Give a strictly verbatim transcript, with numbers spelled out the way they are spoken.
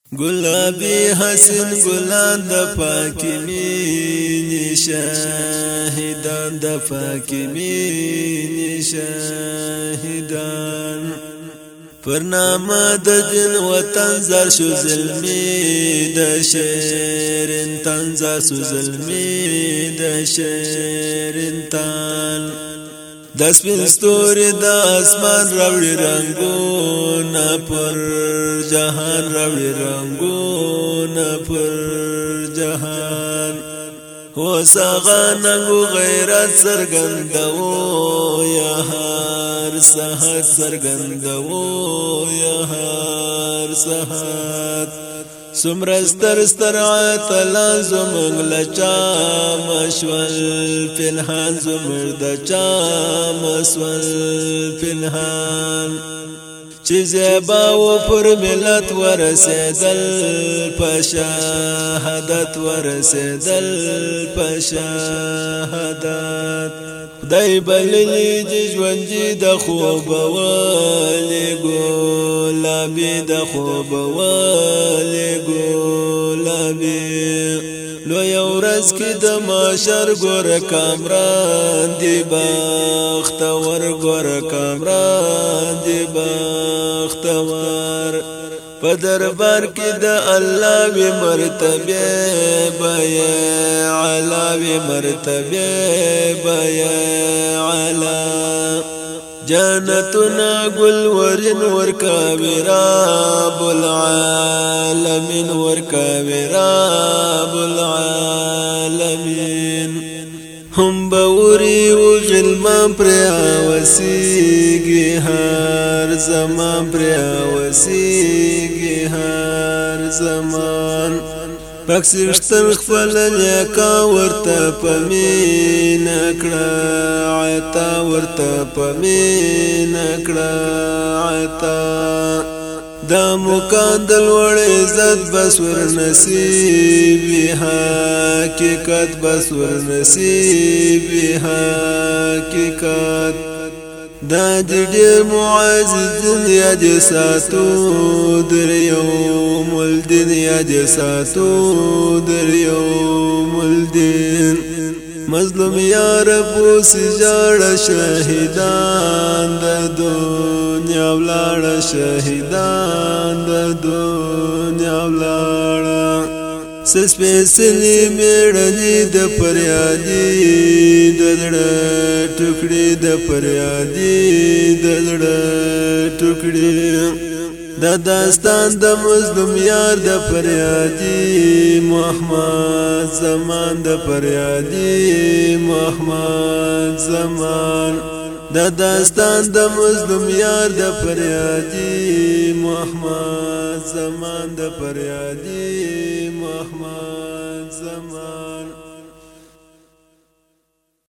گلابی حسین گلان د پاکی مینی شاهدان د پاکی مینی شاهدان پر نامه د دین وطن زر شو ظلمی د شیرین تن زر شو ظلمی د شیرین تن د سپین ستوري د اسمان راوړي رنگونه پر جهان راوړي رنگونه پر جهان هو ساغانګو غیرت سرګندو یا هر سحر سرګندو یا هر سحر سمرستر استرعات لازم لچا مشول فنهان زمر دچا مسول فنهان چیزه باو پر ملت ورسیدل پشاهدت ورسیدل پشاهدت خدای بللی جوانجی د خوب والی گلابی د خوب والی گلابی لو یورز کی د ماشر ګور کامران دی بختور ګور کامران دی بختور په دربار کې د الله وی مرتبه بیا علا وی مرتبه بیا علا جنتنا گل ورن ورکاوی رب العالمین ورکاوی رب العالمین هم باوری و غلمان پر آوسیگی هر زمان پر آوسیگی هر زمان پاکسشتن خپل لیکا ورته پمین کړه عطا ورته پمین کړه عطا دا مقدل وړ عزت بس ور نصیب حقیقت بس ور نصیب حقیقت دا ډېر معزز دنیا د ساتو در یوم الدین یا د ساتو در یوم الدین مظلوم یا رب سجاړ شهیدان د دنیا ولاړ شهیدان د دنیا ولاړ سپېڅلې میړنی د پریادي د زړه ټوکړي د پریادي د زړه ټوکړي د داستان د مظلوم یار د پریادي محمد زمان د پریادي محمد زمان د داستان د مظلوم یار د پریادي محمد زمان د پریادي محمد زمان